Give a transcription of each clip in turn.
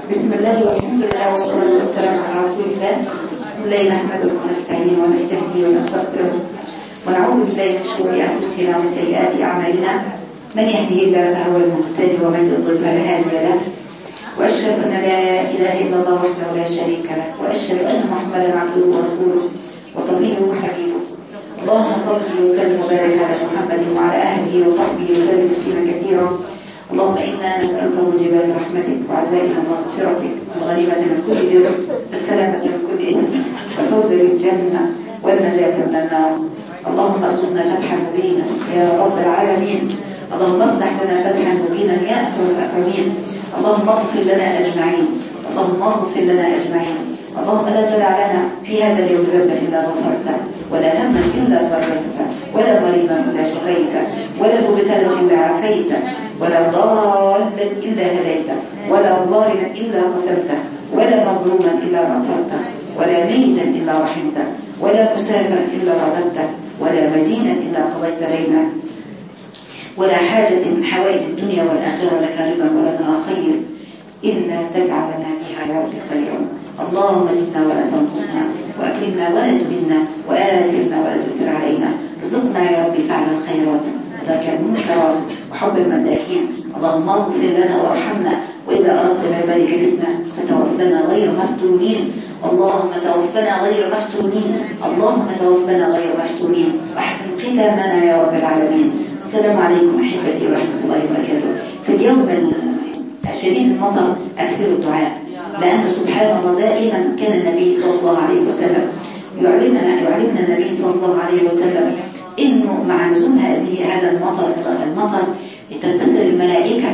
بسم الله والحمد لله والصلاة والسلام على رسول الله. بسم الله نحمده ونستعينه ونستهديه ونستغفره ونعوذ بالله من شرور أنفسنا ومن سيئات أعمالنا. من يهده الله فهو المهتدي ومن يضلل فلا هادي له. وأشهد أن لا إله إلا الله وحده لا شريك له، وأشهد أن محمدا عبده ورسوله وصفيه وحبيبه. اللهم صل وسلم وبارك على محمد وعلى أهله وصحبه وسلم تسليما كثيرا. اللهم إنا نسألك موجبات رحمتك وعزائم مغفرتك والغنيمة من كل بر والسلامة من كل إثم والفوز بالجنة والنجاة من النار. اللهم ارزقنا فتحا مبينا يا رب العالمين. اللهم افتح لنا فتحا مبينا يا أكرم الأكرمين. اللهم اغفر لنا أجمعين. اللهم اغفر لنا أجمعين. اللهم لا تدع لنا في هذا اليوم ذنبا إلا غفرته، ولا هما إلا فرجته، ولا مريضا إلا شفيته، ولا مبتلا إلا عافيته، ولا ضالا إلا هديته، ولا ظالما إلا قسمته، ولا مظلوما إلا نصرته، ولا ميتا إلا رحمته، ولا مسافرا إلا رددته، ولا مدينا إلا قضيت لنا، ولا حاجة من حوائج الدنيا والآخرة لك رضا ولنا خير إلا تجعل لنا بها يا رب خيرا. اللهم زدنا ولا تنقصنا، وأكرمنا ولا تهنا، وآثرنا ولا تؤثر علينا. ارزقنا يا رب فعل الخيرات وترك المنكرات وحب المساكين. اللهم اغفر لنا وارحمنا، وإذا أردت بعبادك فتنة فتوفنا غير مفتونين. اللهم توفنا غير مفتونين. اللهم توفنا غير مفتونين، واحسن ختامنا يا رب العالمين. السلام عليكم أحبتي ورحمة الله وبركاته. في اليوم شديد المطر أكثر الدعاء، لأن سبحان الله دائما كان النبي صلى الله عليه وسلم يعلمنا النبي صلى الله عليه وسلم إنه مع نزول هذا المطر تنتثر الملائكة،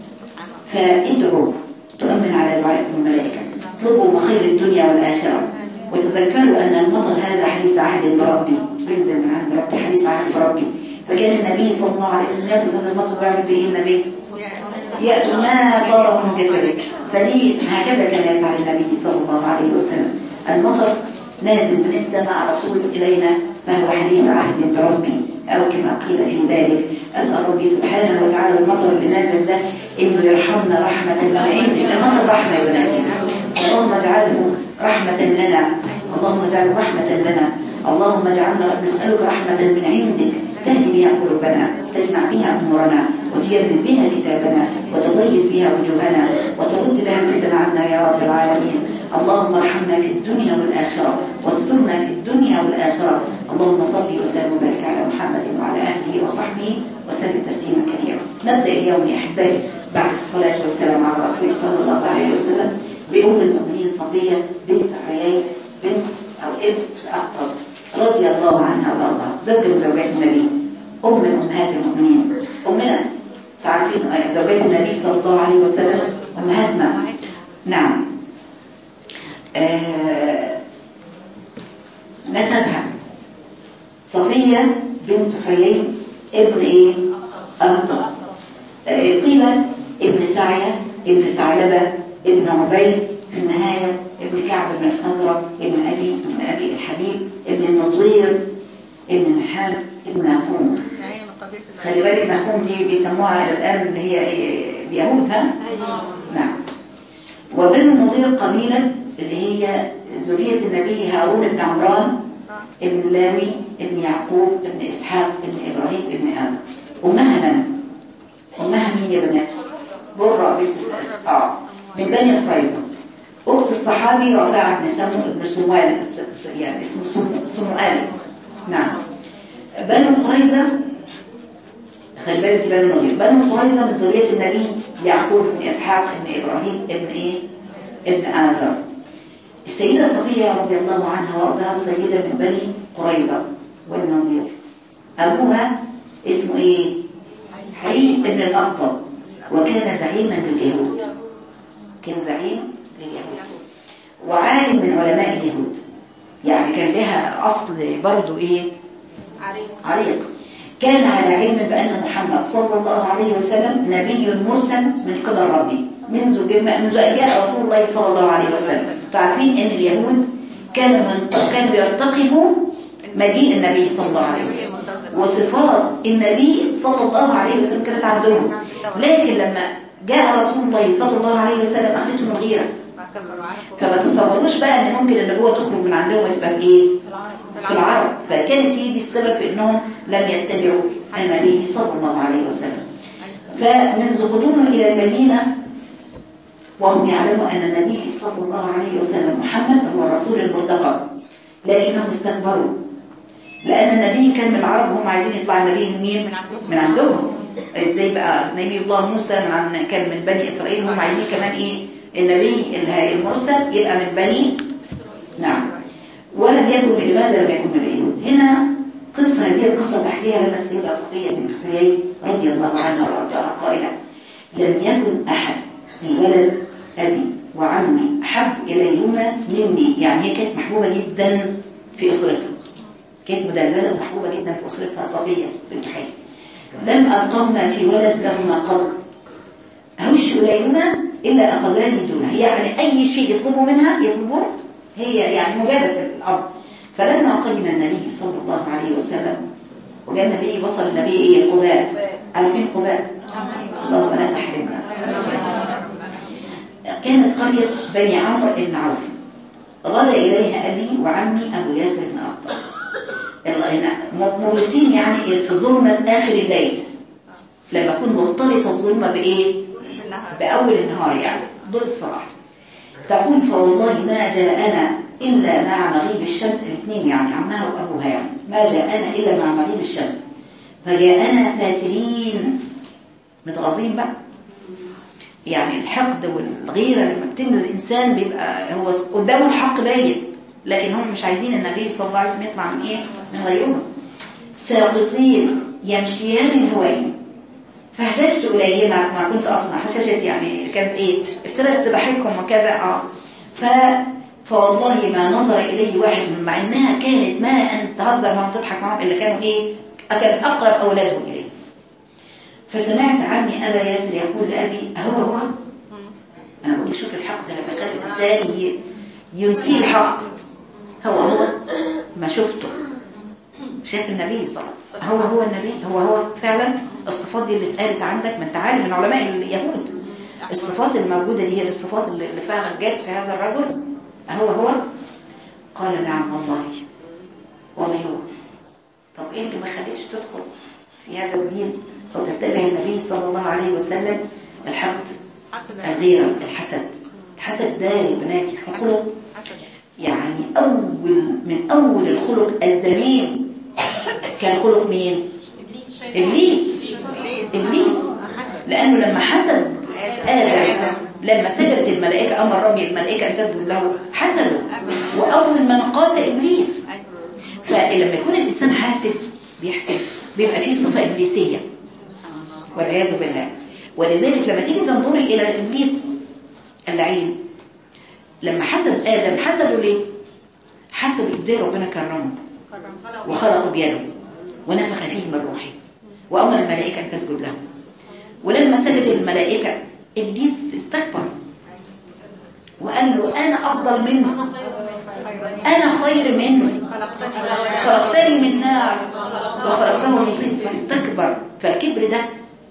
فادعوا تؤمن على دعاء الملائكة، اطلبوا خير الدنيا والآخرة، وتذكروا أن المطر هذا حديث عهد بربي، بينزل من عند ربي حديث عهد بربي. فكان النبي صلى الله عليه وسلم يأخذ هذا المطر ويعمل به النبي يأتي ما طار من جسده. فليه هكذا كان يفعل النبي صلى الله عليه وسلم. المطر نازل من السماء على طول إلينا، فهو حديث عهد بربي أو كما قيل في ذلك. أسأل ربي سبحانه وتعالى المطر اللي نازل ده إنه يرحمنا رحمة من عندك. المطر رحمة يا بناتي، اللهم اجعله رحمة لنا، اللهم اجعله رحمة لنا. اللهم اجعلنا نسألك رحمة من عندك تهدي بها قلوبنا، تجمع بها أمورنا، وتيمن بها كتابنا، وتضيق بها وجوهنا، وترد بها الفتن عنا يا رب العالمين. اللهم ارحمنا في الدنيا والآخرة، واسترنا في الدنيا والآخرة. اللهم صل وسلم وبارك على محمد وعلى أهله وصحبه وسلم تسليما كثيرا. نبدأ اليوم يا أحبائي بعد الصلاة والسلام على رسول الله صلى الله عليه وسلم بأم المؤمنين صفية بنت حيي بنت أو ابن أخطب رضي الله عنها وارضاها، زوجة من زوجات النبي، أم من أمهات المؤمنين. أمنا تعرفين زوجات النبي صلى الله عليه وسلم أمهاتنا. نعم. نسبها صفية بنت حيي ابن ايه أخطب، قيل ابن سعية ابن ثعلبة ابن عبيد، في النهاية ابن كعب بن الأزرق ابن أبي الحبيب ابن النضير ابن نحات ابن نخوم. خلي بالك نخوم دي بيسموها الآن اللي هي اليهود، ها؟ نعم. وبن النضير قبيلة اللي هي ذرية النبي هارون بن عمران ابن لاوي ابن يعقوب ابن إسحاق ابن إبراهيم ابن آزر. أمها من؟ أمها مين يا بنات؟ برة بنت من بني قريظة، أخت الصحابي رفاعة بن سمو ابن سموال، يعني اسمه سموال. نعم. بني قريظة خلي بالك بني قريظة من ذرية النبي يعقوب بن إسحاق ابن إبراهيم ابن إيه؟ ابن آزر. السيدة صفية رضي الله عنها وارضاها سيدة من بني قريظة والنضير. أبوها اسمه إيه؟ حي بن الأخطب، وكان زعيما لليهود، كان زعيم لليهود وعالم من علماء اليهود، يعني كان لها أصل برضو إيه؟ عريق. كان على علم بأن محمد صلى الله عليه وسلم نبي مرسل من قبل ربي منذ أن جاء رسول الله صلى الله عليه وسلم. تعرفين أن اليهود كانوا يرتقبوا مجيء النبي صلى الله عليه وسلم، وصفات النبي صلى الله عليه وسلم كانت عندهم، لكن لما جاء رسول الله صلى الله عليه وسلم أخذته المغيرة. فما تصوروش بقى ان ممكن النبوة تخرج من عندهم وتبقى في ايه؟ في العرب. فكانت هي دي السبب في انهم لم يتبعوا النبي صلى الله عليه وسلم. فمنذ قدومهم الى المدينة وهم يعلموا ان النبي صلى الله عليه وسلم محمد هو رسول المرتقب، لكنهم استكبروا لان النبي كان من العرب وهم عايزين يطلع النبي من مين؟ من عندهم. ازاي بقى نبي الله موسى كان من بني اسرائيل، هم عايزين كمان ايه؟ النبي المرسل يبقى من بني. نعم. ولم يكن، لماذا لم يكن نبي؟ هنا قصة، هذه القصة تحكيها لنا السيدة صفية بنت حيي رضي الله عنها وارضاها قائلة: لم يكن أحد من ولد أبي وعمي أحب إليهما مني. يعني هي كانت محبوبة جدا في أسرتها، كانت مدللة ومحبوبة جدا في أسرتها صفية بنت حيي. لم ألقهما في ولد لهما قط أهش إليهما إلا أخذاني دونها. يعني أي شيء يطلبوا منها يطلبوه، هي يعني مجابة الأمر. فلما قدم النبي صلى الله عليه وسلم وجاء النبي، وصل النبي إيه؟ قباء. عارفين قباء؟ اللهم لا تحرمنا. كانت قرية بني عمرو بن عوف، غدا إليها أبي وعمي أبو ياسر بن أبطال، مورسين يعني في ظلمة آخر الليل، لما كن مختلطة الظلمة بإيه؟ بأول النهار، يعني دول الصراحة. تقول: فوالله ما جاءنا إلا مع مغيب الشمس. الاثنين يعني عمها وأبوها، يعني ما جاءنا إلا مع مغيب الشمس، فجاءنا فاترين متغاظين بقى. يعني الحقد والغيرة لما بتملى الإنسان بيبقى هو قدامه الحق باين، لكن هم مش عايزين النبي صلى الله عليه وسلم يطلع من إيه؟ من غيرهم. ساقطين يمشيان الهوين فهششت إليهما ما كنت أصنع. هششت يعني كانت إيه؟ ابتدت تضحكهم وكذا. فوالله ما نظر إليه واحد من، مع إنها كانت ما أن تهزر معهم تضحك معهم، اللي كانوا إيه؟ كان أقرب أولادهم إليه. فسمعت عمي أبا ياسر يقول لأبي: هو أنا بقول شوف الحق ده لما كان الإنسان ينسي الحق. هو ما شفته، شاف النبي صلى الله عليه وسلم، هو النبي، هو فعلا. الصفات دي اللي اتقالت عندك، ما انت عارف من علماء اليهود الصفات الموجودة دي هي الصفات اللي فعلا جات في هذا الرجل. هو قال: نعم والله هو. طب ايه اللي ما خليش تدخل في هذا الدين وتتبع النبي صلى الله عليه وسلم؟ الحقد، الغيرة، الحسد ده يا بناتي خلق، يعني من أول الخلق الذميم كان خلق مين؟ إبليس. لأنه لما حسد آدم، لما سجدت الملائكة، أمر ربي الملائكة أن تسجد له، حسدوا، وأول من قاس إبليس. فلما يكون الإنسان حاسد بيحسد، بيبقى فيه صفة إبليسية والعياذ بالله. ولذلك لما تيجي تنظري إلى إبليس اللعين، لما حسد آدم، حسدوا ليه؟ حسدوا إزاي ربنا كرمه وخلقه بيده ونفخ فيه من روحه وأمر الملائكة أن تسجد له. ولما سجد الملائكة إبليس استكبر وقال له: أنا أفضل منه، أنا خير منه، خلقتني من نار وخلقته من طين. فاستكبر. فالكبر ده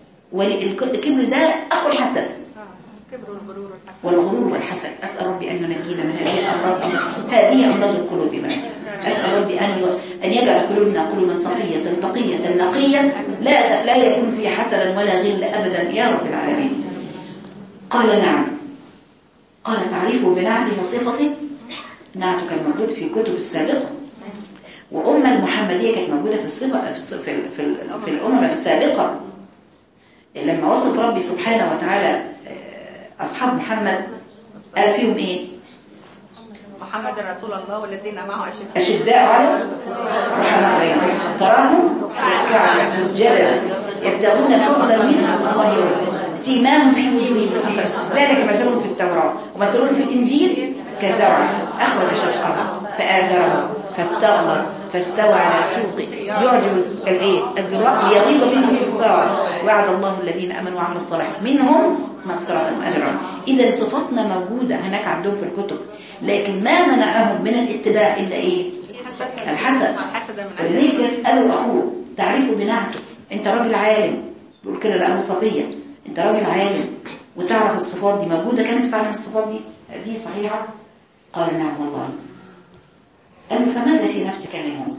أخو الحسد والغرور والحسد. أسأل ربي أن ينجينا من هذه الأمراض. هذه أمراض القلوب بناتي. أسأل ربي أن يجعل قلوبنا قلوبا صفية تقية نقية لا يكون فيها حسدا ولا غل أبدا يا رب العالمين. قال: نعم. قال: تعرفه بنعته وصفته. نعته كان موجود في الكتب السابقة، وأمة المحمدية كانت موجودة في الأمم السابقة. لما وصف ربي سبحانه وتعالى أصحاب محمد قال فيهم إيه؟ محمد رسول الله والذين معه أشداء على الرحمن تراهم ركعا سجدا يبتغون فضلا من الله سيماهم في وجوههم أثر ذلك مثلهم في التوراة ومثلهم في الإنجيل كزرع أخرج شطأه فآزره فاستغلظ فاستوى على سوقه يعجب الزراع ليغيظ بهم الكفار. وعد الله الذين آمنوا وعملوا الصالحات منهم مغفرة وأجرا. إذا صفاتنا موجودة هناك عندهم في الكتب، لكن ما منعهم من الاتباع إلا إيه؟ الحسد. ولذلك يسألوا أخوه: تعرفه بنعته، أنت راجل عالم. يقول كده لأبو صفية: أنت راجل عالم وتعرف الصفات دي موجودة كانت فعلا الصفات دي صحيحة؟ قال نعم والله. قال له فماذا في نفسك منهم؟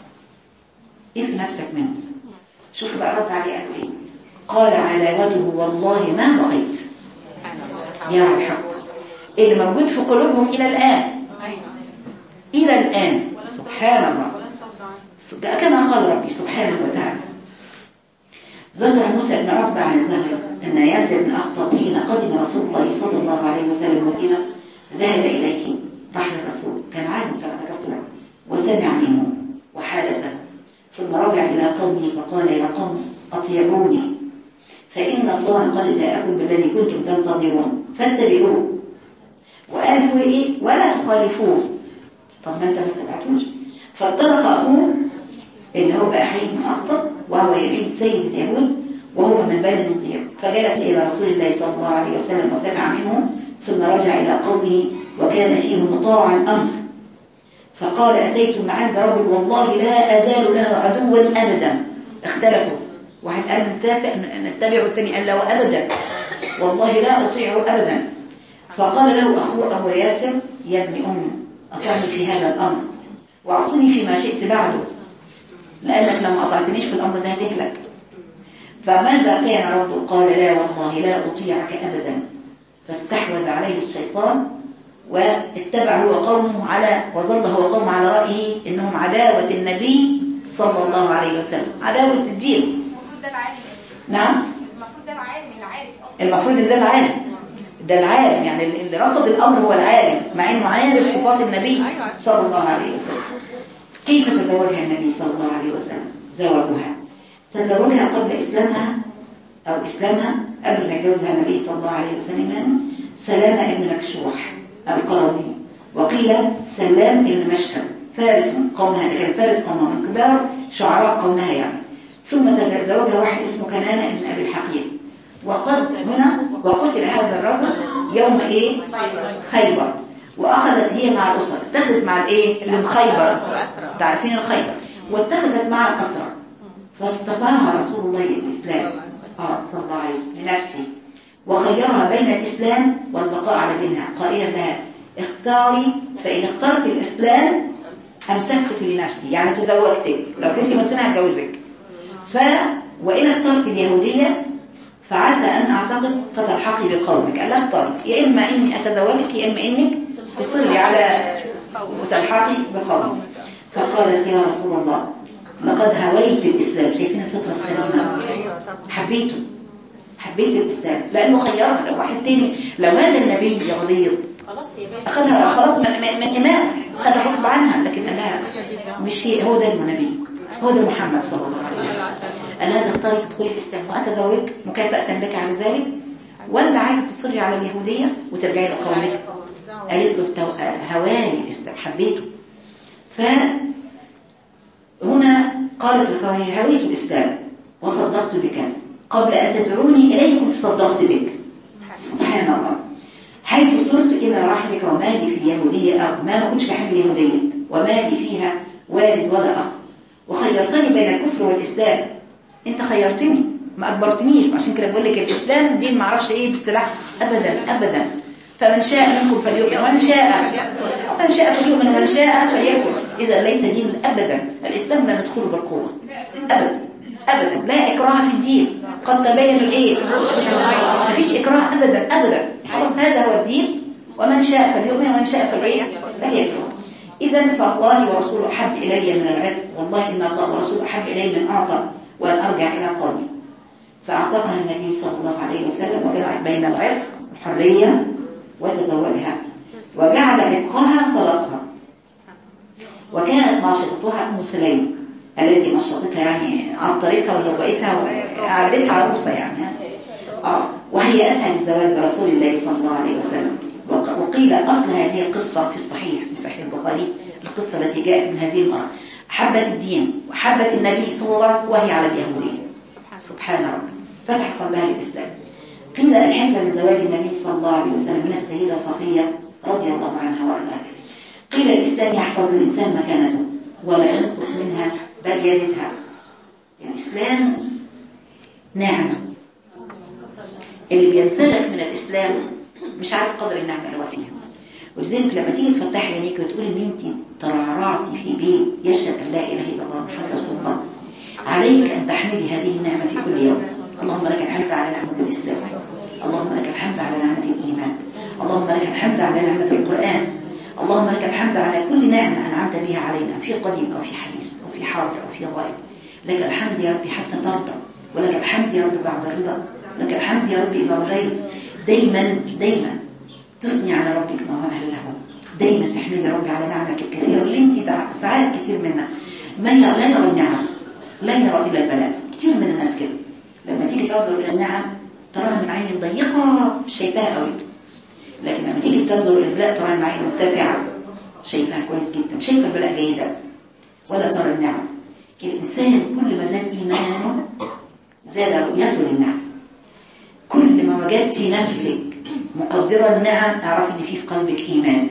ايه في نفسك منهم؟ شوف بقى رد عليه قال ايه؟ قال علاوته والله ما بقيت. يا الحق اللي موجود في قلوبهم إلى الآن، إلى الآن سبحان الله، كما قال ربي سبحانه وتعالى. ذكر موسى بن عقبة عن الزهري أن ياسر بن أخطب حين قدم رسول الله صلى الله عليه وسلم المدينة ذهب إليه، راح للرسول كان عالم كما ذكرت لكم وسمع منه وحادث، ثم رجع إلى قومه فقال يا قوم أطيعوني فإن الله قد جاءكم بالذي كنتم تنتظرون فاتبعوه، وقال هو إيه ولا تخالفوه. طب ما أنت ما تبعتوش. فانطلق أخوه اللي هو بقى حي بن أخطب وهو يعز سيد اليهود وهو من بني النضير، فجلس إلى رسول الله صلى الله عليه وسلم وسمع منه، ثم رجع إلى قومه وكان فيه مطاع الأمر، فقال أتيت من عند رجل والله لا أزال له عدوا أبدا. اختلفوا، واحد قال نتبعه، الثاني قال له أبدا والله لا أطيعه أبدا. فقال له أخوه أبو ياسر يا ابن أطعني في هذا الأمر وأعصني فيما شئت بعده، لأنك لما أطعتنيش في الأمر ده هتهلك. فماذا كان رده؟ قال لا والله لا أطيعك أبدا. فاستحوذ عليه الشيطان واتبع هو قومه وظل هو قومه على رأيه إنهم عداوة النبي صلى الله عليه وسلم، عداوة الدين. المفروض ده العالم. نعم المفروض ده العالم أصلا. المفروض ده العالم يعني اللي رفض الأمر هو العالم، مع إنه عارف صفات النبي صلى الله عليه وسلم. كيف تزوجها النبي صلى الله عليه وسلم؟ تزوجها قبل إسلامها أو إسلامها قبل ما يتجوزها النبي صلى الله عليه وسلم سلامة ابن مكشوح القرظي، وقيل سلام ابن مشهد فارس قومها، كان فارس قومها من كبار شعراء قومها يعني. ثم تزوجها واحد اسمه كنانة ابن أبي الحقيق، وقتل هذا الرجل يوم ايه؟ خيبر. واخذت هي مع الاسره، اتخذت مع الايه؟ الخيبر، تعرفين الخيبر، واتخذت مع الاسرى، فاصطفاها رسول الله الاسلام صلى الله عليه وسلم لنفسه، وخيرها بين الاسلام والبقاء على دينها، قائلا لها اختاري، فان اخترت الاسلام امسكتك لنفسي، يعني تزوجتك، لو كنت مسلمه هتجوزك، وان اخترت اليهوديه فعسى أن أعتقد فتلحقي بقومك. قال لها اختاري، يا إما إني أتزوجك يا إما إنك تصري على وتلحقي بقومك. فقالت يا رسول الله لقد هويت الإسلام، شايفين الفطرة السليمة، حبيت الإسلام لأنه خيرها. لو واحد تاني، لو هذا النبي يغليظ أخذها خلاص من إمام، أخذها غصب عنها، لكن قال لها مش هو ده النبي، هو ده محمد صلى الله عليه وسلم. ألا تختاري تدخلي الإسلام وأتزوج مكافأة لك على ذلك، ولا عايزة تصري على اليهودية وترجعي لقومك؟ قالت له هواني الإسلام، حبيته. فهنا قالت له هويت الإسلام وصدقت بك، قبل أن تدعوني إليه كنت صدقت بك. سبحان الله. حيث صرت إلى رحمك ومالي في اليهودية، أو ما كنتش بحب اليهودية ومالي فيها والد ولا أخ، وخيرتني بين الكفر والإسلام. انت خيرتني ما اجبرتنيش، عشان كده بقول لك الاسلام دين ما اعرفش ايه بالسلاح ابدا. فمن شاء منكم فليؤمن ومن شاء فليؤمن ومن شاء فليكفر. اذا ليس دين ابدا، الاسلام لا ندخله بالقوه ابدا، لا اكراه في الدين، قد تبين الايه، ما فيش اكراه ابدا. خلاص هذا هو الدين، ومن شاء فليؤمن ومن شاء فليكفر. إذن فالله ورسوله أحب إلي من العتق، والله إن الله ورسوله أحب إلي من أعطى وأن أرجع إلى قومي. فأعتقها النبي صلى الله عليه وسلم وجعل بين العتق الحرية وتزوجها، وجعل عتقها صلاتها. وكانت ناشطتها أم سليم التي نشطتها يعني عطرتها وزوجتها وأعلتها عروسة يعني وهيأتها للزواج برسول الله صلى الله عليه وسلم. وقيل أصل هذه القصة في الصحيح، في صحيح البخاري، القصة التي جاءت من هذه المرأة حبت الدين وحبت النبي صلى الله عليه وسلم وهي على اليهودية. سبحان ربي، فتح قلبها للإسلام. قيل الحكمة من زواج النبي صلى الله عليه وسلم من السيدة صفية رضي الله عنها وارضاها. قيل الإسلام يحفظ الإنسان مكانته ولا ينقص منها بل يزدها. يعني الإسلام نعمة، اللي بينسلخ من الإسلام مش عارف قدر النعمة اللي هو فيها. ولذلك لما تيجي تفتحي عينيك وتقولي ان انت ترعرعتي في بيت يشهد ان لا اله الا الله محمد رسول الله، عليك ان تحملي هذه النعمه في كل يوم. اللهم لك الحمد على نعمه الاسلام، اللهم لك الحمد على نعمه الايمان، اللهم لك الحمد على نعمه القران، اللهم لك الحمد على كل نعمه انعمت بها علينا في قديم او في حديث او في حاضر او في غائب. لك الحمد يا ربي حتى ترضى، ولك الحمد يا رب بعد الرضا، لك الحمد يا ربي اذا رضيت. دايما تثني على ربك ما هو أهل له، دايما تحمد ربي على نعمك الكثيرة اللي انت ساعات كتير منها لا يرى النعم، لا يرى إلا البلاء. كتير من الناس كده لما تيجي تنظر إلى النعم تراها من عين ضيقة مش شايفاها قوي، لكن لما تيجي تنظر إلى البلاء تراها من عين متسعة شايفاها كويس جدا، شايفة البلاء جيدا ولا ترى النعم. الإنسان كل ما زاد إيمانه زاد رؤيته للنعم. كل ما وجدتي نفسك مقدرة النعم اعرفي ان في قلبك ايمان.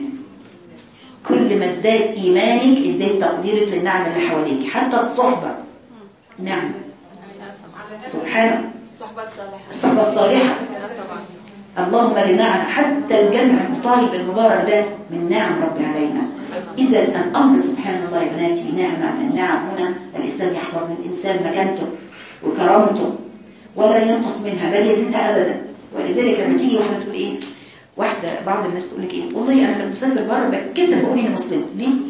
كل ما ازداد ايمانك ازداد تقديرك للنعم اللي حواليك، حتى الصحبة نعم سبحانه، الصحبة الصالحة اللهم جمعنا، حتى الجمع المطالب المبارك ده من نعم ربي علينا. اذا الامر سبحان الله يا بناتي نعمة من النعم. هنا الاسلام يحفظ للانسان مكانته وكرامته ولا ينقص منها بل يزيدها ابدا. ولذلك لما تيجي واحده تقول ايه، بعض الناس تقول لك ايه، والله انا لما بسافر بره بتكسف اقول اني مسلمه.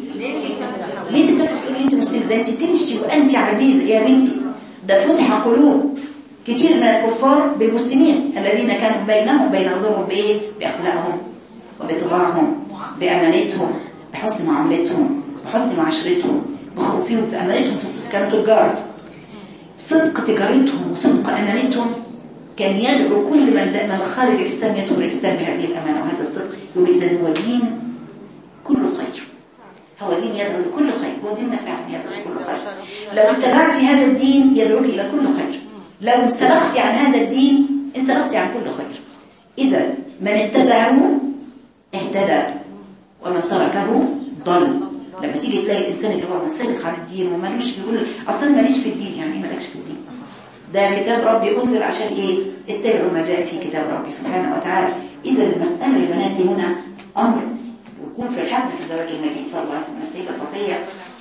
ليه تتكسف تقول انت مسلمه؟ ده انت تمشي وانت عزيزه يا بنتي. ده فتح قلوب كتير من الكفار بالمسلمين الذين كانوا بينهم وبين غيرهم بايه؟ باخلاقهم وبطباعهم بامانتهم بحسن معاملتهم بحسن معاشرتهم بخوفهم في امانتهم في الصدق. كانوا تجار، صدق تجارتهم وصدق امانتهم كان يدعو كل من خارج الإسلام يدخل الإسلام بهذه الأمانة وهذا الصدق. يقول إذن هو دين كله خير، هو دين يدعو لكل خير، هو ديننا فعلا يدعو لكل خير. لو اتبعتي هذا الدين يدعوك إلى كل خير، لو انسلقتي عن هذا الدين انسلقتي عن كل خير. إذا من اتبعه اهتدى ومن تركه ضل. لما تيجي تلاقي الإنسان اللي هو منسلق عن الدين ومالوش بيقول أصلا ماليش في الدين، يعني إيه مالكش في الدين؟ ده كتاب ربي أنزل عشان إيه؟ اتبعوا ما جاء في كتاب ربي سبحانه وتعالى. إذا المسألة يا بناتي هنا أمر ويكون في الحمل في زواج النبي صلى الله عليه وسلم السيدة صفية،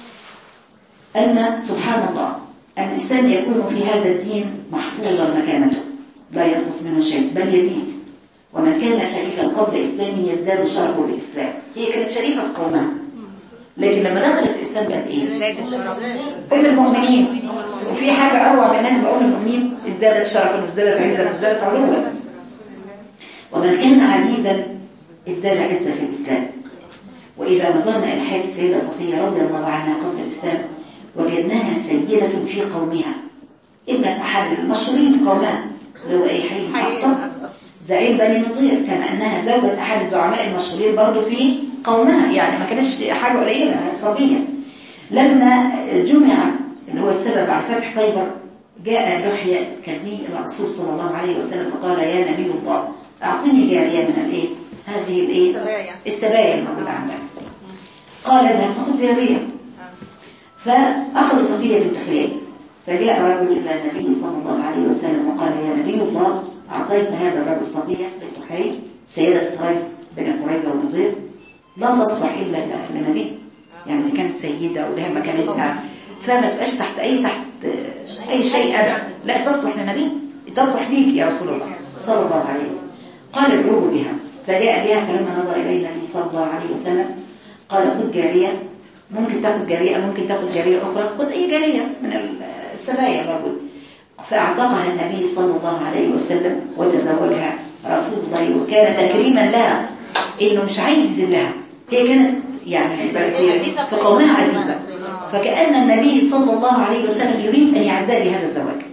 أن سبحان الله الإنسان يكون في هذا الدين محفوظا مكانته لا ينقص منه شيء بل يزيد. ومن كان شريفا قبل إسلامه يزداد شرفه بالإسلام. هي كانت شريفة في قومها، لكن لما دخلت الإسلام بقت إيه؟ أم المؤمنين. وفي حاجة أروع من أنها بأم المؤمنين ازدادت شرفا وازدادت عزا وازدادت علوا. ومن كان عزيزا ازداد عزا في الإسلام. وإذا نظرنا إلى حياة السيدة صفية رضي الله عنها قبل الإسلام وجدناها سيدة في قومها، ابنة أحد المشهورين في قومها اللي هو أي حي أخطب زعيم بني نضير، كما أنها زوجة أحد الزعماء المشهورين برضه في قومها، يعني ما كانش حاجة قليلة صبية. لما جمع اللي هو السبب على فتح خيبر جاء لحية كلمي الرسول صلى الله عليه وسلم فقال يا نبي الله أعطيني جارية من الإيه؟ هذه الإيه؟ السبايا الموجودة عندك. قال اذهب فخذ جارية. فأخذ صفية بنت حيي، فجاء رجل إلى النبي صلى الله عليه وسلم وقال يا نبي الله أعطيت هذا الرجل صفية بنت حيي سيدة قريظ بين قريظة ونضير لا تصلح إلا لنبي، يعني دي كانت سيدة ولها مكانتها فما تبقاش تحت أي شيء أبدا، لا تصلح لنبي، تصلح ليك يا رسول الله صلى الله عليه وسلم. قال ادعوه بها، فجاء بها فلما نظر إليه النبي صلى الله عليه وسلم قال خذ جارية، ممكن تأخذ جارية ممكن تأخذ جارية أخرى، خذ أي جارية من السبايا برضو. فأعتقها النبي صلى الله عليه وسلم وتزوجها رسول الله، وكان تكريما لها إنه مش عايز لها، هي كانت يعني في قومها عزيزة، فكأن النبي صلى الله عليه وسلم يريد أن يعزى بهذا الزواج.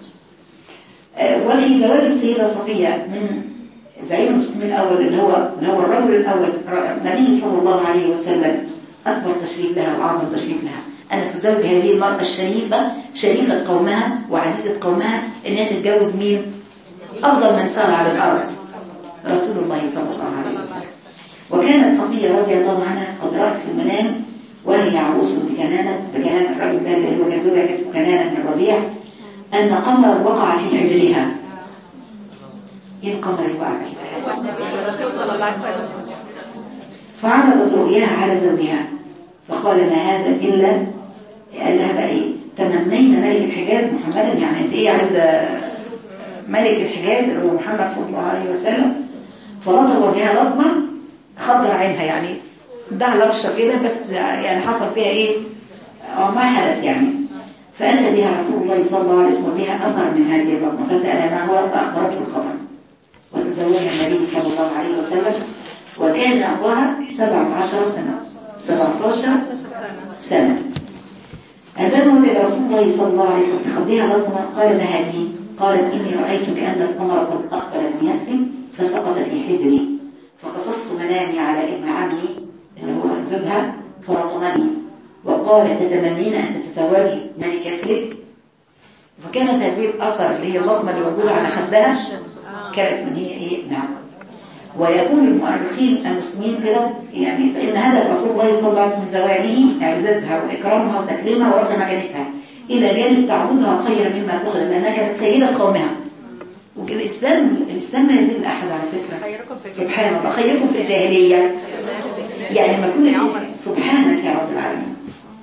وفي زواج السيدة صفية من زعيم المسلمين الأول اللي هو الرجل الأول النبي صلى الله عليه وسلم أكبر تشريف لها وأعظم تشريف لها أن تتزوج هذه المرأة الشريفة شريفة قومها وعزيزة قومها، أنها تتجوز مين؟ أفضل من سار على الأرض رسول الله صلى الله عليه وسلم. وكانت صفية رضي الله عنها قد رأت في المنام وهي عروس بكنانة الرجل ده اللي هو كان زوجها اسمه كنانة بن الربيع أن قمرا وقع في حجرها. ايه القمر اللي وقع كده؟ الرسول صلى الله عليه وسلم. فعرضت رؤياها على زوجها فقال ما هذا إلا، قال لها بقى ايه، تمنينا ملك الحجاز محمدا، يعني انت ايه عايزه ملك الحجاز اللي هو محمد صلى الله عليه وسلم. فرد وجهها لطمه خضر عينها، يعني ده لرشه كده بس يعني حصل فيها ايه ما حدث يعني. فأتى بها رسول الله صلى الله عليه وسلم بها أثر من هذه اللطمه فسألها ما هو فأخبرته الخبر. وتزوجها النبي صلى الله عليه وسلم وكان عمرها 17 سنة 17 سنة. عندما وجد رسول الله صلى الله عليه وسلم تخبيها لطمة قال ما هذه؟ قالت إني رأيت كأن القمر قد أقبل من يثرب فسقط في حجري فقصصت منامي على ابن عمي اللي هو زوجها فلطمني وقال تتمنين أن تتزوجي ملك يثرب. فكانت هذه الأثر اللي هي اللطمة اللي موجودة على خدها كانت من هي إيه؟ نعم. ويقول المؤرخين المسلمين كده يعني فإن هذا رسول الله صلى الله عليه وسلم زواجه اعزازها وإكرامها وتكريمها ورفع مكانتها إلى جانب تعوضها خيرا مما فقدت لأنها كانت سيدة قومها. والإسلام ما يزيد أحد على فكرة سبحان الله. خيركم في الجاهلية يعني لما كنا سبحانك يا رب العالمين.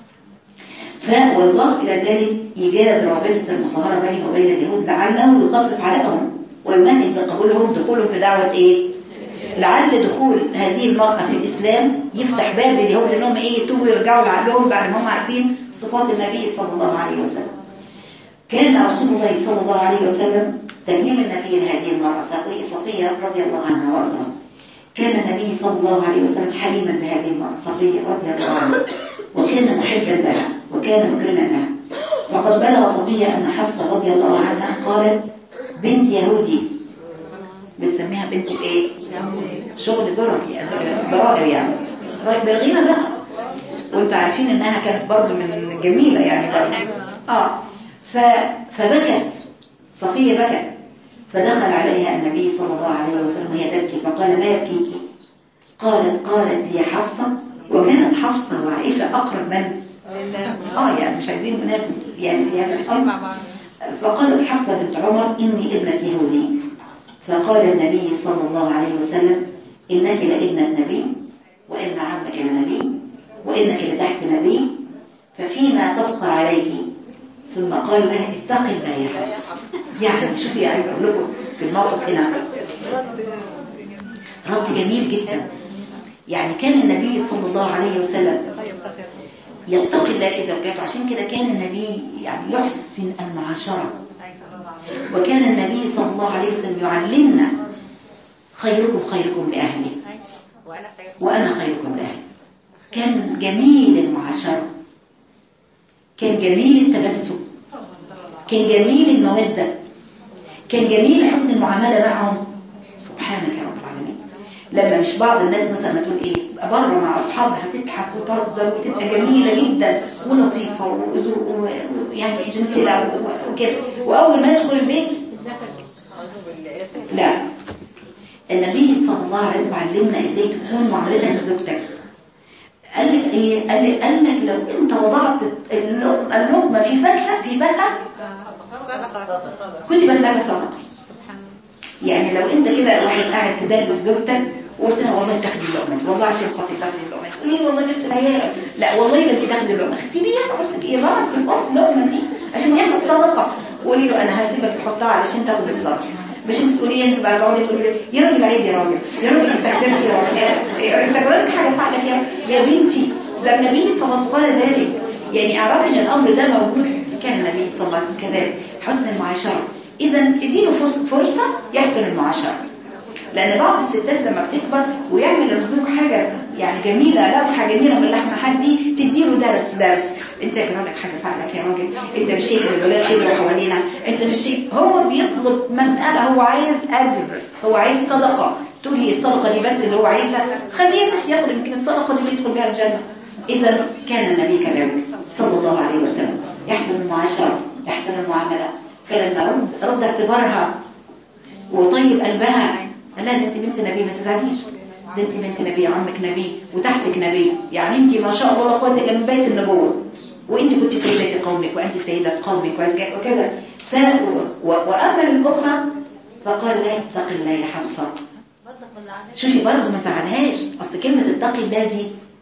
فوالله إلى ذلك إيجاد رابطة المصاهرة بينه وبين اليهود لعله يخفف عليهم ويمهد لقبولهم دخولهم في دعوة إيه؟ لعل دخول هذه المرأة في الإسلام يفتح باب لليهود لأنهم إيه يتوبوا يرجعوا لعلهم بعد ما هم عارفين صفات النبي صلى الله عليه وسلم. كان رسول الله صلى الله عليه وسلم تكريم النبي لهذه المرأة صفية رضي الله عنها وارضاها. كان النبي صلى الله عليه وسلم حليما بهذه المرأة صفية رضي الله عنها وكان محبا لها وكان مكرما لها. وقد بلغ صفية أن حفصة رضي الله عنها قالت بنت يهودي، بتسميها بنت الايه؟ شغل ضرائر يعني بلغينا لها. وانت عارفين انها كانت برضو من جميلة يعني برضو. فبكت صفية بكت فدخل عليها النبي صلى الله عليه وسلم وهي تبكي فقال ما يبكيك؟ قالت لي حفصة. وكانت حفصة وعائشة أقرب من يعني مش عايزين ننافس يعني في هذا الأمر. فقالت حفصة بنت عمر إني ابنة يهودي. فقال النبي صلى الله عليه وسلم إنك لابنة نبي وإن عمك لنبي وإنك لتحت نبي ففيما تفخر عليك. ثم قال لها اتق الله يا حفصة. يعني شوفي عايز أقول لكم في الموقف هنا رد جميل جدا. يعني كان النبي صلى الله عليه وسلم يتقي الله في زوجاته. عشان كده كان النبي يعني يحسن المعاشرة. وكان النبي صلى الله عليه وسلم يعلمنا خيركم لأهله وأنا خيركم لأهلي. كان جميل المعاشرة، كان جميل التبسم، كان جميل المودة، كان جميل حسن المعاملة معهم. سبحانك يا رب العالمين. لما مش بعض الناس مثلا ما تقول ايه بره مع اصحابها تضحك وتهزر وتبقى جميله جدا ولطيفه ويعني جميله وكده، واول ما تدخل البيت لا. النبي صلى الله عليه وسلم علمنا ازاي تكون معاملتك لزوجتك. قال لك ايه؟ قال لك لو انت وضعت اللقمه في فكها كنت بتلاقي صدقه. يعني لو انت كده واحد قاعد تدلل زوجتك وقلت لها والله تاخدي اللقمه والله عشان خاطر تاخدي اللقمه، تقولي لي والله بس العيال لا والله لا انت تاخدي اللقمه، سيبيها قلت لك ايه ضرب في اللقمه دي عشان ياخد صدقه. قولي له انا هسيبك تحطها علشان تاخد الصدقه. مش انت تقولي انت بقى تقعدي تقولي لي يا راجل عيب يا راجل انت كبرت يا راجل انت جرالك حاجه فعلك يا بنتي. ده النبي صلى الله عليه وسلم قال ذلك. يعني اعرفي ان الامر ده موجود. كان النبي صلى الله عليه وسلم كذلك حسن المعاشره. اذا اديله فرصه يحسن المعاشره. لان بعض الستات لما بتكبر ويعمل الزوج حاجه يعني جميله لوحه جميله من لحم حدي تديله درس انت جرالك حاجه فعلك يا راجل انت مش شايف الولاد كده حوالينا انت مش شايف. هو بيطلب مساله، هو عايز اجر، هو عايز صدقه. تقول لي الصدقه دي بس اللي هو عايزها خليه ياخد يمكن الصدقه دي اللي يدخل بها الجنه. اذا كان النبي كذلك صلى الله عليه وسلم يحسن المعاشره يحسن المعامله. فلما رد اعتبارها وطيب قلبها قال لها ده انت بنت نبي ما تزعليش، ده انت بنت نبي عمك نبي وتحتك نبي، يعني انت ما شاء الله لا قوه الا من بيت النبوه وانت كنت سيده قومك وانت سيده قومك وكذا. واما الاخرى فقال لا اتق الله يا حفصة. شوفي برضه ما زعلهاش، اصل كلمة اتق الله دي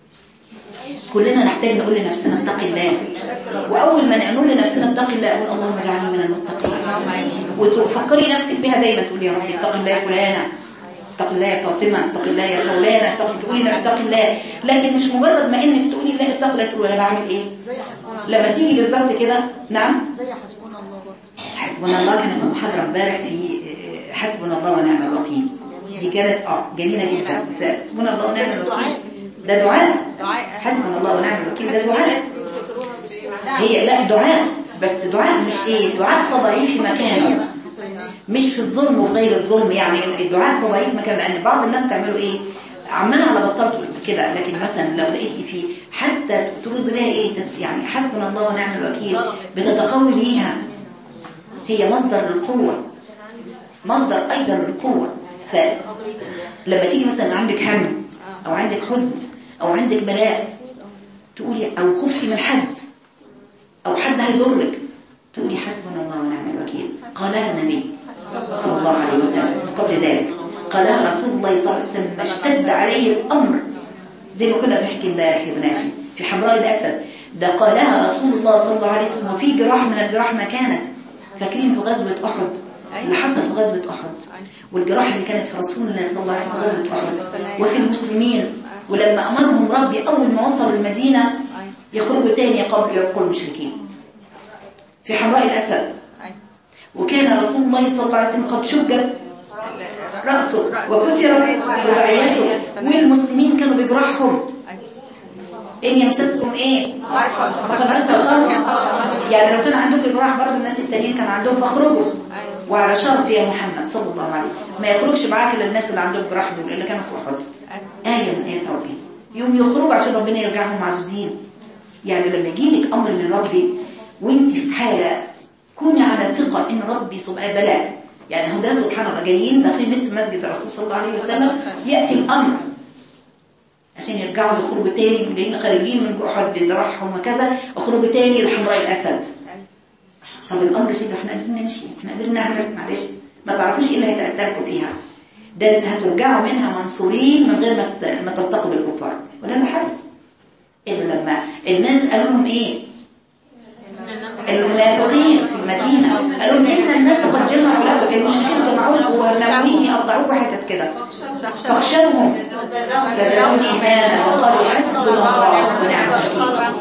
كلنا نحتاج نقول لنفسنا اتق الله، واول ما نقول لنفسنا اتق الله اقول اللهم اجعلني من المتقين، وتفكري نفسك بها دايما تقولي يا رب اتق الله يا فلانه، اتق الله يا فاطمه، اتق الله يا فلانه، تقولي لا اتق الله. لكن مش مجرد ما انك تقولي لا اتق الله تقولي انا بعمل ايه لما تيجي بالظبط كده. نعم زي حسبنا الله. حسبنا الله كانت المحاضره امبارح في حسبنا الله ونعم الوكيل، دي كانت جميله جدا. حسبنا الله ونعم الوكيل ده دعاء، حسبنا الله ونعم الوكيل ده دعاء. هي لا دعاء، بس دعاء مش ايه، دعاء تضعيف في مكانه، مش في الظلم وفي غير الظلم. يعني الدعاء تضعيف مكان، لان بعض الناس تعملوا ايه عمالة على بطال كده. لكن مثلا لو لقيتي في حتى ترد لها ايه يعني حسبنا الله ونعم الوكيل بتتقوي بيها، هي مصدر للقوة، مصدر ايضا للقوة. فلما تيجي مثلا عندك هم او عندك حزن او عندك بلاء تقولي، او خفتي من حد او حد هيضرك تقولي حسبنا الله ونعم الوكيل. قالها النبي صلى الله عليه وسلم، قبل ذلك قالها رسول الله صلى الله عليه وسلم ما اشتد عليه الامر، زي ما كنا بنحكي امبارح يا بناتي في حمراء الاسد، ده قالها رسول الله صلى الله عليه وسلم وفي جراح من الجراح ما كانت. فاكرين في غزوه احد اللي حصل في غزوه احد، والجراح اللي كانت في رسول الله صلى الله عليه وسلم في غزوه احد وفي المسلمين، ولما امرهم ربي اول ما وصلوا المدينه يخرجوا تاني قبل يلقوا المشركين في حمراء الاسد. وكان رسول الله صلى الله عليه وسلم قد شج رأسه وكسرت رباعيته، والمسلمين كانوا بجراحهم. إن يمسسكم إيه فقد مس القوم، يعني لو كان عندكم جراح برضه الناس التانيين كان عندهم فاخرجوا، وعلى شرط يا محمد صلى الله عليه ما يخرجش معاك الا الناس اللي عندهم جراح دول اللي كانوا في احد. آية من آيات ربي يوم يخرجوا عشان ربنا يرجعهم معزوزين. يعني لما يجيلك أمر من ربي وانت في حالة كوني على ثقة ان ربي سبحانه بلاء، يعني هو ده سبحان الله جايين داخلين لسه مسجد الرسول صلى الله عليه وسلم يأتي الأمر عشان يرجعوا يخرجوا تاني، جايين خارجين من أحد بجراحهم وكذا وخرجوا تاني لحمراء الأسد. طب الأمر شيء احنا قادرين نمشي، احنا قادرين نعمل، معلش ما تعرفوش ايه اللي هيتأتلكوا فيها، ده انت هترجعوا منها منصورين من غير ما تلتقوا بالكفار. وده اللي حدث. إلا لما الناس قالوا لهم ايه المنافقين في المدينة قالوا إن الناس قد جمعوا لكم، المشركين جمعوكم وناويين يقطعوكم حتت كده فاخشوهم فزادوا إيمانا وقالوا حسبنا الله ونعم الوكيل.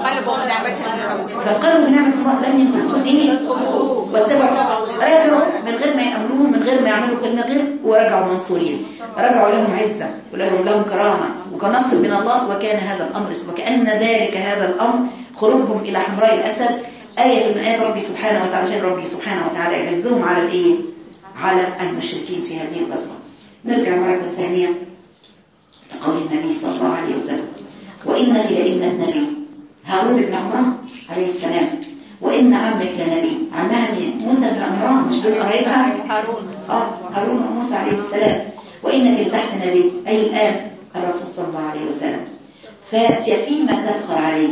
فانقلبوا بنعمة الله لم يمسسهم ايه واتبعوا، رجعوا من غير ما يأمنوهم من غير ما يعملوا كل غير، ورجعوا منصورين، رجعوا لهم عزة ولهم كرامة وكنصر من الله. وكان هذا الأمر وكأن ذلك هذا الأمر خروجهم إلى حمراء الأسد آية من آيات ربي سبحانه وتعالى، عشان ربي سبحانه وتعالى يعزهم على الإيه؟ على المشركين في هذه الغزوة. نرجع مرة ثانية لقول النبي صلى الله عليه وسلم وإنك لإن النبي هارون بن عمران عليه السلام، وإن عمك لنبي. عمها موسى بن عمران مش دول قريبها هارون وموسى عليه السلام. وإنك تحت نبي أي الآن الرسول صلى الله عليه وسلم. ففيما تفخر عليك،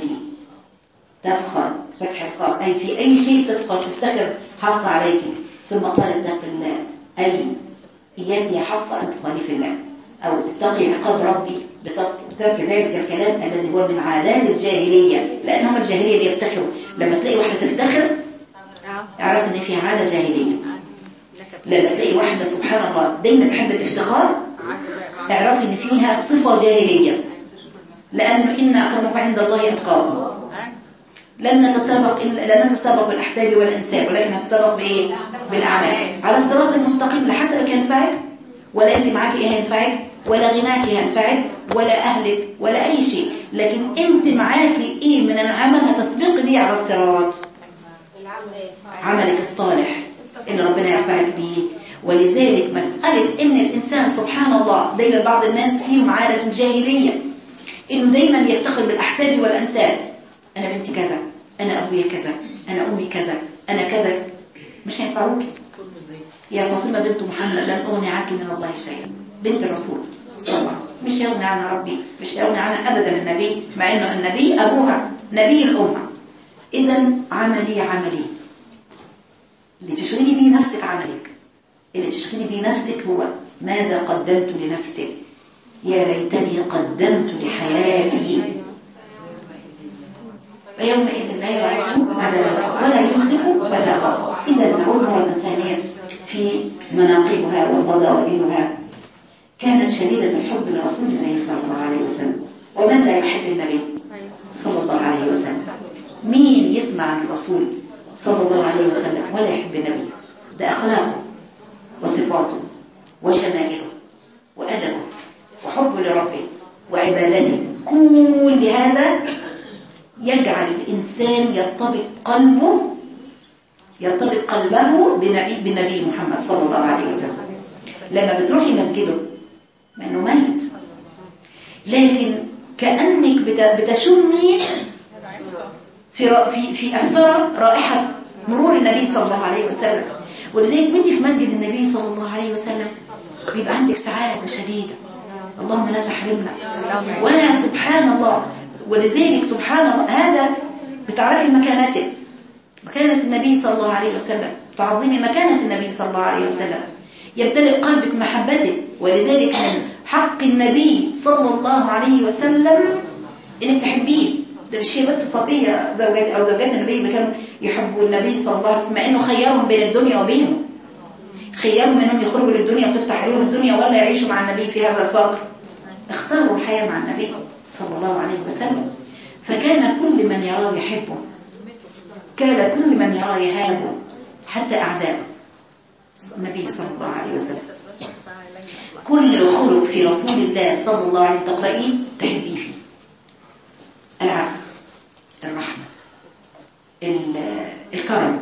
تفخر فتح القاف أي في أي شيء تفخر تفتخر حفصة عليك. ثم قال اتق الله أي إياك يا حفصة أن تخالف الله أو اتقي عقاب ربي بترك ذلك الكلام الذي هو من عادات الجاهلية، لأنهم الجاهلية اللي يفتخروا. لما تلاقي واحدة تفتخر اعرف ان في عادة جاهلية. لما تلاقي واحدة سبحان الله دايما تحب الافتخار اعرف ان فيها صفة جاهلية، لأنه إن أكرمكم عند الله أتقاكم. لن نتسابق بالأحساب والأنساب، ولكن نتسابق بإيه؟ بالأعمال على الصراط المستقيم. لا حسبك ينفعك ولا أنت معك إيه هينفعك ولا غناك هينفعك ولا أهلك ولا أي شيء، لكن أنت معك إيه من العمل هتسبق لي على الصراط؟ عملك الصالح اللي ربنا يرفعك به. ولذلك مسألة إن الإنسان سبحان الله دايما بعض الناس فيهم عادة جاهلية إنه دايما يفتخر بالأحساب والأنساب. أنا بنتي كذا، أنا أبويا كذا، أنا أمي كذا، أنا كذا. مش هينفعوك يا فاطمة بنت محمد، لن أغني عنك من الله شيئا. بنت الرسول صلى الله عليه وسلم مش يغني عنها ربي، مش يغني عنها أبدا النبي، مع إنه النبي أبوها نبي الأمة. إذن عملي اللي تشغلي بيه نفسك عملك، اللي تشغلي بيه نفسك هو ماذا قدمت لنفسي، يا ليتني قدمت لحياتي، فيومئذ لا يعد ولا يمسك وثاقه. إذا نعود مرة ثانية في مناقبها وفضائلها. كانت شديدة الحب لرسول الله صلى الله عليه وسلم. ومن لا يحب النبي صلى الله عليه وسلم؟ مين يسمع عن الرسول صلى الله عليه وسلم ولا يحب النبي؟ ده أخلاقه وصفاته وشمائله وأدبه وحبه لربه وعبادته، كل هذا يجعل الإنسان يرتبط قلبه بالنبي محمد صلى الله عليه وسلم. لما بتروحي مسجده مع أنه ميت، لكن كأنك بتشمي في أثر رائحة مرور النبي صلى الله عليه وسلم. ولذلك وانت في مسجد النبي صلى الله عليه وسلم بيبقى عندك سعادة شديدة، اللهم لا تحرمنا. ولا سبحان الله، ولذلك سبحان الله هذا بتعرفي مكانة النبي صلى الله عليه وسلم، تعظمي مكانة النبي صلى الله عليه وسلم، يمتلئ قلبك محبته. ولذلك من حق النبي صلى الله عليه وسلم انك تحبيه. ده مش هي بس الصبية زوجات النبي اللي كانوا يحبوا النبي صلى الله عليه وسلم، مع انه خيرهم بين الدنيا وبينه، خيرهم انهم يخرجوا للدنيا وتفتح عليهم الدنيا ولا يعيشوا مع النبي في هذا الفقر. اختاروا الحياة مع النبي صلى الله عليه وسلم. فكان كل من يراه يحبه، كان كل من يراه يهابه، حتى أعداءه النبي صلى الله عليه وسلم. كل خلق في رسول الله صلى الله عليه وسلم تقرأيه تحبيه فيه: العفو، الرحمة، الكرم،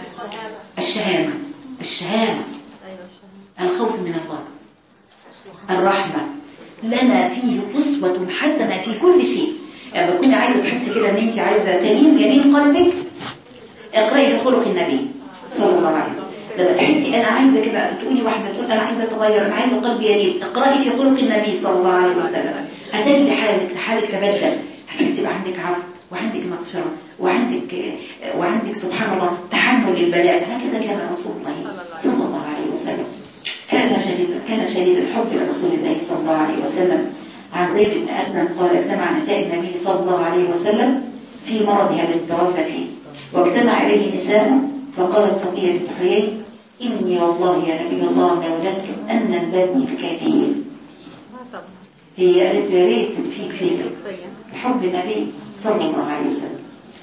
الشهامة، الخوف من الله، الرحمة. لنا فيه أسوة حسنة في كل شيء. يعني بكوني عايزة تحسي كده ان انت عايزة تلين قلبك، اقرأي في خلق النبي صلى الله عليه وسلم. لما تحسي انا عايزة كده، تقولي واحدة تقول انا عايزة اتغير، انا عايزة قلبي يلين، اقرأي في خلق النبي صلى الله عليه وسلم، هتجد حالك تبدل. هتحسي بقى عندك عفو وعندك مغفرة وعندك سبحان الله تحمل للبلاء. هكذا كان رسول الله صلى الله عليه وسلم. كان شديد الحب لرسول الله صلى الله عليه وسلم. عن زيد بن أسلم قال: اجتمع نساء النبي صلى الله عليه وسلم في مرضها الذي توفى فيه، واجتمع عليه نساء، فقالت صفية بنت حيي: إني والله يا نبي الله لوجدت أن الذي كثير. هي قالت: يا ريت فيك حب النبي صلى الله عليه وسلم.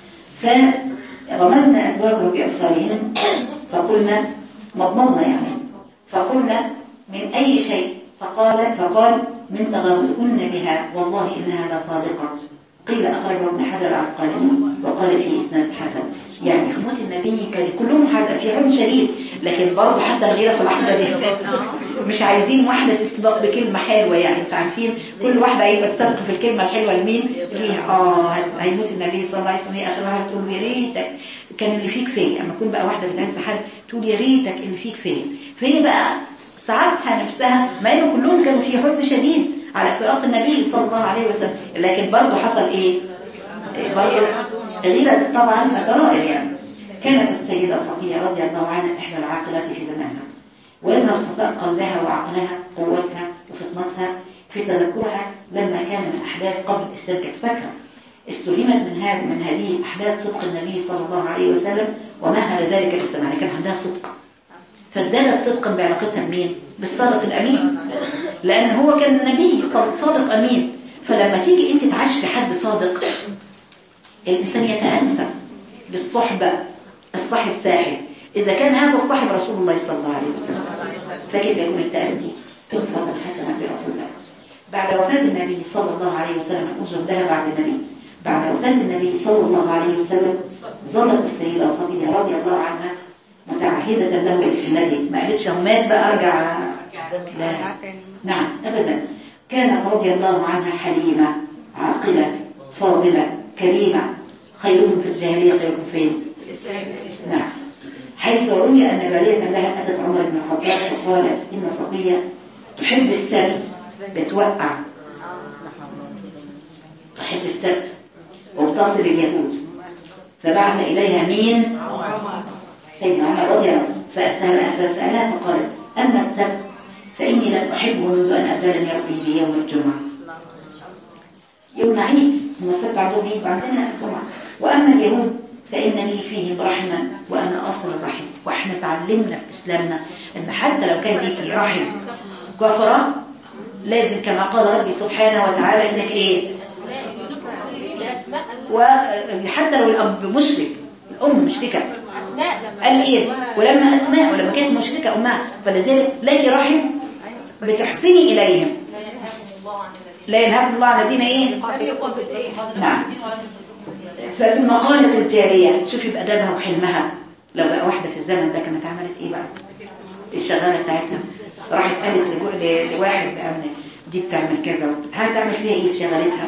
فرمزنا أزواجه بأبصارهن فقلنا مضمضنا يعني، فقلنا: من أي شيء؟ فقال: من تغرزكن بها والله إنها لصادقة. قيل أخرجه ابن حجر العسقلاني وقال فيه إسناد حسن. يعني في موت النبي كان كلهم في حزن شديد، لكن برضه حتى الغيرة في اللحظة دي مش عايزين واحدة تسبق بكلمة حلوة. يعني انتوا عارفين كل واحدة هيبقى السبق في الكلمة الحلوة لمين؟ ليها. هيموت النبي صلى الله عليه وسلم، هي آخر واحدة تقول: يا ريتك كان اللي فيك فيا. اما تكون بقى واحدة بتعز حد تقول: يا ريتك اللي فيك فيا. فهي بقى ساعتها نفسها، ما انه كلهم كانوا في حزن شديد على فراق النبي صلى الله عليه وسلم، لكن برضه حصل ايه؟ برضه غيرة طبعا الضرائر. يعني كانت السيدة صفية رضي الله عنها إحدى العاقلات في زمانها، ويظهر صفاء قلبها وعقلها، قوتها وفطنتها في تذكرها لما كان من أحداث قبل الإسلام. كانت فاكرة استلهمت من هذه أحداث صدق النبي صلى الله عليه وسلم ومهد ذلك الإسلام. يعني كان عندها صدق، فازدادت صدقا بعلاقتها بمين؟ بالصادق الأمين، لأن هو كان النبي صادق أمين. فلما تيجي أنت تعشي حد صادق، الإنسان يتأسى بالصحبة. الصاحب ساحب، إذا كان هذا الصاحب رسول الله صلى الله عليه وسلم، فكيف يكون التأسي؟ أسوة حسنة برسول الله. بعد وفاة النبي صلى الله عليه وسلم، أجر لها بعد وفاة النبي صلى الله عليه وسلم، ظلت السيدة صفية رضي الله عنها متعهدة له بسنته. ما قالتش مات بقى أرجع، لا، نعم أبدا. كانت رضي الله عنها حليمة عاقلة فاضلة كريمة، خيرهم في الجاهلية خيرهم فين؟ نعم. حيث روي أن جارية لها أتت عمر بن الخطاب فقالت: إن صفية تحب السبت، بتوقع، تحب السبت وبتصل اليهود. فبعث إليها مين؟ سيدنا عمر رضي الله عنه. فسألها فقالت: أما السبت فإني لم أحبه منذ أن أبدلني ربي بيوم الجمعة. يوم عيد، هم السبت عندهم عيد وعندنا الجمعة. وأما اليهود فإنني فيهم رحما وأنا أصل الرحم. وإحنا تعلمنا في إسلامنا أن حتى لو كان ليكي رحم كفرة لازم كما قال ربي سبحانه وتعالى إنك إيه، وحتى لو الأب مشرك الأم مشركة قال إيه، ولما أسماء ولما كانت مشركة أمها فلذلك لك رحم بتحسني إليهم. لا ينهاكم الله عن الذين إيه، نعم. فثم قالت الجارية، شوفي بأدبها وحلمها، لو بقى واحدة في الزمن ده كانت عملت إيه بقى الشغالة بتاعتها؟ راحت قالت لواحد بأمن دي بتعمل كذا، هتعمل فيها إيه في شغالتها؟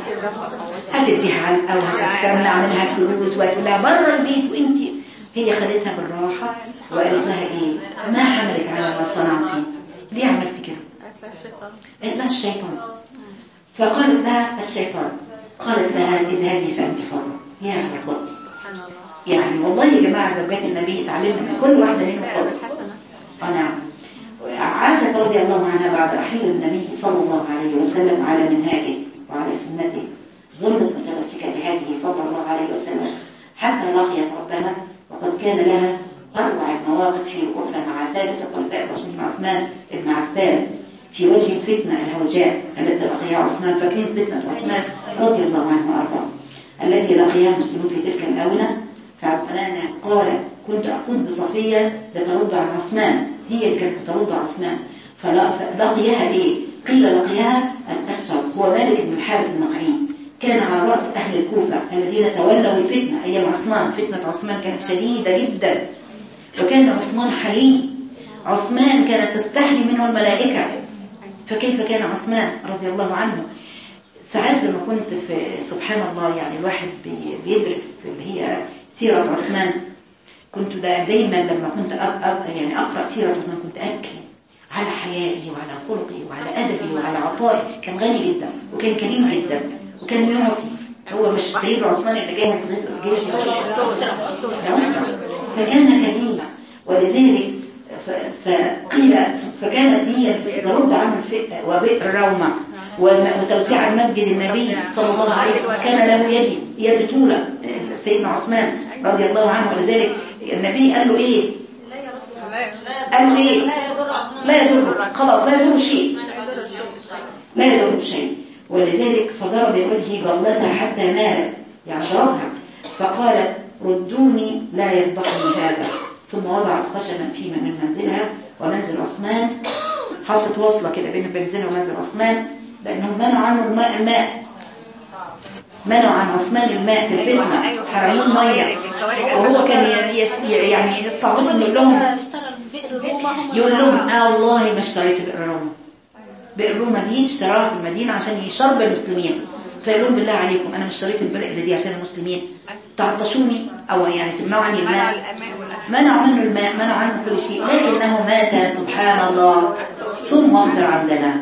هتديها على أو هتستمنع منها الفلوس وتقولها بره البيت. وانت هي خدتها بالراحة وقالت لها إيه، ما حملك على ما صنعتي، ليه عملت كده؟ قالت لها الشيطان. فقالت لها الشيطان، قالت لها اذهبي فأنت حرة. يا أخي يعني والله يا جماعة زوجات النبي اتعلمنا من كل واحدة منهم حرة. نعم. عاشت رضي الله عنها بعد رحيل النبي صلى الله عليه وسلم على منهاجه وعلى سنته، ظلت متمسكة بهذه صلى الله عليه وسلم حتى لقيت ربها. وقد كان لها أروع المواقف في وقوفها مع ثالث الخلفاء الراشدين عثمان بن عفان في وجه الفتنة الهوجاء التي لقيها عثمان. فاكرين فتنة عثمان رضي الله عنه وأرضاه التي لقيها المسلمون في تلك الآونة؟ فعثمان قال كنت أقود بصفية لترد عن عثمان، هي اللي كانت ترد عن عثمان. فلقيها إيه؟ قيل لقيها الأشتر هو مالك بن الحارث النقعي، كان على رأس أهل الكوفة الذين تولوا الفتنة أيام عثمان. فتنة عثمان كانت شديدة جدا، وكان عثمان حيي. عثمان كانت تستحي منه الملائكة، فكيف كان عثمان رضي الله عنه؟ ساعات لما كنت في سبحان الله يعني الواحد بيدرس اللي هي سيرة عثمان، كنت دايما لما كنت يعني أقرأ سيرة عثمان كنت أبكي على حيائه وعلى خلقه وعلى أدبه وعلى عطائه. كان غني جدا وكان كريم جدا وكان يعطي. هو مش سيد عثمان اللي جاهز الجيش فكان كريما. ولذلك فقيل فكانت هي ترد عنه الفتنة وبئر رومة وتوسيع المسجد النبي صلى الله عليه وسلم. كان له يد طولة سيدنا عثمان رضي الله عنه. ولذلك النبي قال له ايه، قال له ايه، لا يضر، خلاص لا يضر شيء، لا يضر شيء. ولذلك فضرب بوجهه بغلتها حتى مالت، يعني ضربها. فقالت ردوني لا يفضحني هذا. ثم وضعت خشبا فيما من منزلها ومنزل عثمان، حطت وصلة كده بين منزلها ومنزل عثمان، لأنهم منعوا عنه الماء، منعوا عن عثمان الماء في الفتنة، حرموا المية. وهو كان يعني يستعطف انه يقول لهم والله ما اشتريت بئر روما. بئر روما دي اشتراها في المدينة عشان يشرب المسلمين. فيقول لهم بالله عليكم انا مش اشتريت البئر دي عشان المسلمين تعطشوني او يعني تمنعوا عني الماء. منعوا عنه الماء، منعوا عنه كل شيء، لكنه مات سبحان الله صم واخضر عندنا،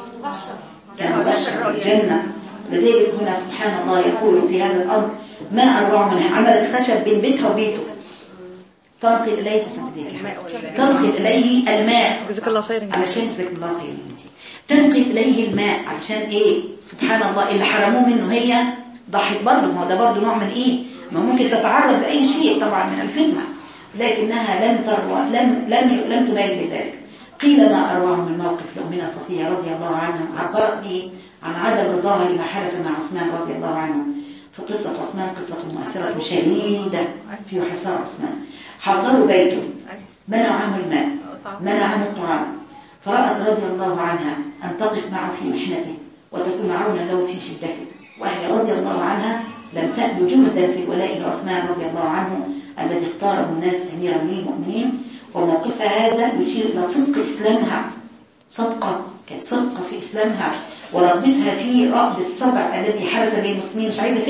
كان بشر الجنة. لذلك هنا سبحان الله يقول في هذا الأمر ما أروع منها. عملت خشب بين بيتها وبيته، تنقل إليه تنقل إليه الماء علشان جزاك الله خير انتي، تنقل إليه الماء علشان إيه؟ سبحان الله اللي حرموه منه هي ضحت برضه. ما هو ده برضه نوع من إيه؟ ما ممكن تتعرض لأي شيء طبعا من الفتنة، لكنها لم تروى لم تبالي بذلك. قيل ما أروع من موقف لأمنا صفية رضي الله عنها عبرت به عن عدم رضاها لما حدث مع عثمان رضي الله عنه. فقصة عثمان قصة مؤثرة شديدة في حصار عثمان. حصروا بيته، منعوا عنه الماء، منع عنه الطعام. فرأت رضي الله عنها أن تقف معه في محنته وتكون عونا له في شدته. وهي رضي الله عنها لم تأل جهدا في الولاء لعثمان رضي الله عنه الذي اختاره الناس أميرا للمؤمنين. وموقفها هذا يشير إلى صدق إسلامها، كانت صدقة في إسلامها ورغبتها في رأب الصدع الذي حرس للمسلمين.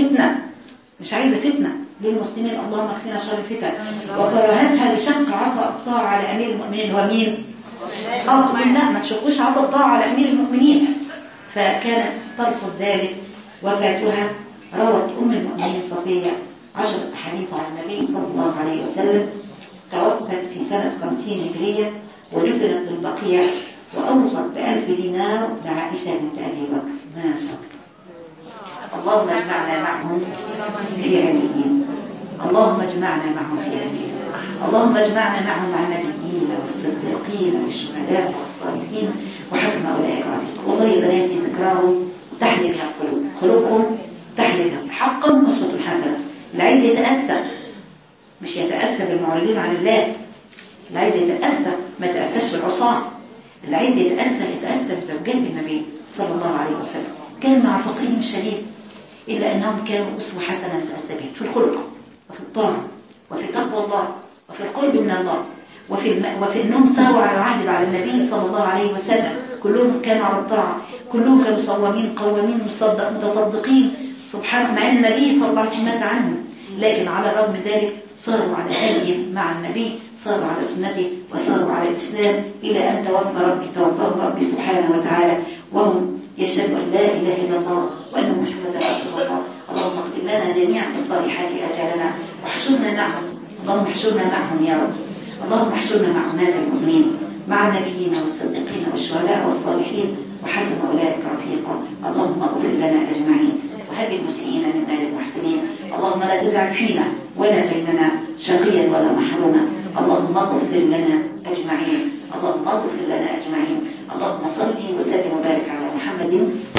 مش عايزة فتنة للمسلمين، اللهم اكفنا شر الفتن. وكرهتها لشق عصا الطاعة على أمير المؤمنين. هو مين؟ لا ما تشقوش عصا الطاعة على أمير المؤمنين. فكانت ترفض ذلك. وفاتها روت أم المؤمنين صفية 10 أحاديث عن النبي صلى الله عليه وسلم. توفت في سنة 50 هجرية ودفنت بالبقيع، وأوصت ب1000 دينار لعائشة بنت أبي بكر. ما شاء الله. اللهم اجمعنا معهم في عليين، اللهم اجمعنا معهم في عليين، اللهم اجمعنا معهم مع النبيين والصديقين والشهداء والصالحين وحسن أولئك رفيقا. والله يا بناتي ذكراهم تحيا بها القلوب، خلقهم تحيا بها حقا أسوة حسنة. اللي عايز يتأسى مش يتأسى بالمعرضين عن الله، اللي عايز يتأسى ما يتأساش بالعصاة، اللي عايز يتأسى بزوجات النبي صلى الله عليه وسلم. كان مع فقرهم الشديد إلا أنهم كانوا أسوة حسنة نتأسى بهم في الخلق وفي الطاعة وفي تقوى الله وفي القرب من الله وفي أنهم ساروا على العهد على النبي صلى الله عليه وسلم. كلهم كانوا على الطاعة، كلهم كانوا صوامين قوامين متصدقين سبحان. مع أن النبي صلى الله عليه وسلم مات عنهم، لكن على الرغم من ذلك صاروا على هديه مع النبي، صاروا على سنته وصاروا على الإسلام إلى أن توفاهم ربي سبحانه وتعالى وهم يشهدوا أن لا إله إلا الله وأن محمدا رسول الله. اللهم اختم لنا جميعا بالصالحات آجالنا واحشرنا معهم، اللهم احشرنا معهم يا رب، اللهم احشرنا مع أمات المؤمنين مع النبيين والصديقين والشهداء والصالحين وحسن أولئك رفيقا. اللهم اغفر لنا أجمعين وهب المسيئين منا للمحسنين. اللهم لا تجعل فينا ولا بيننا شقيا ولا محروما. اللهم اغفر لنا أجمعين، اللهم اغفر لنا أجمعين. اللهم صل وسلم وبارك على محمد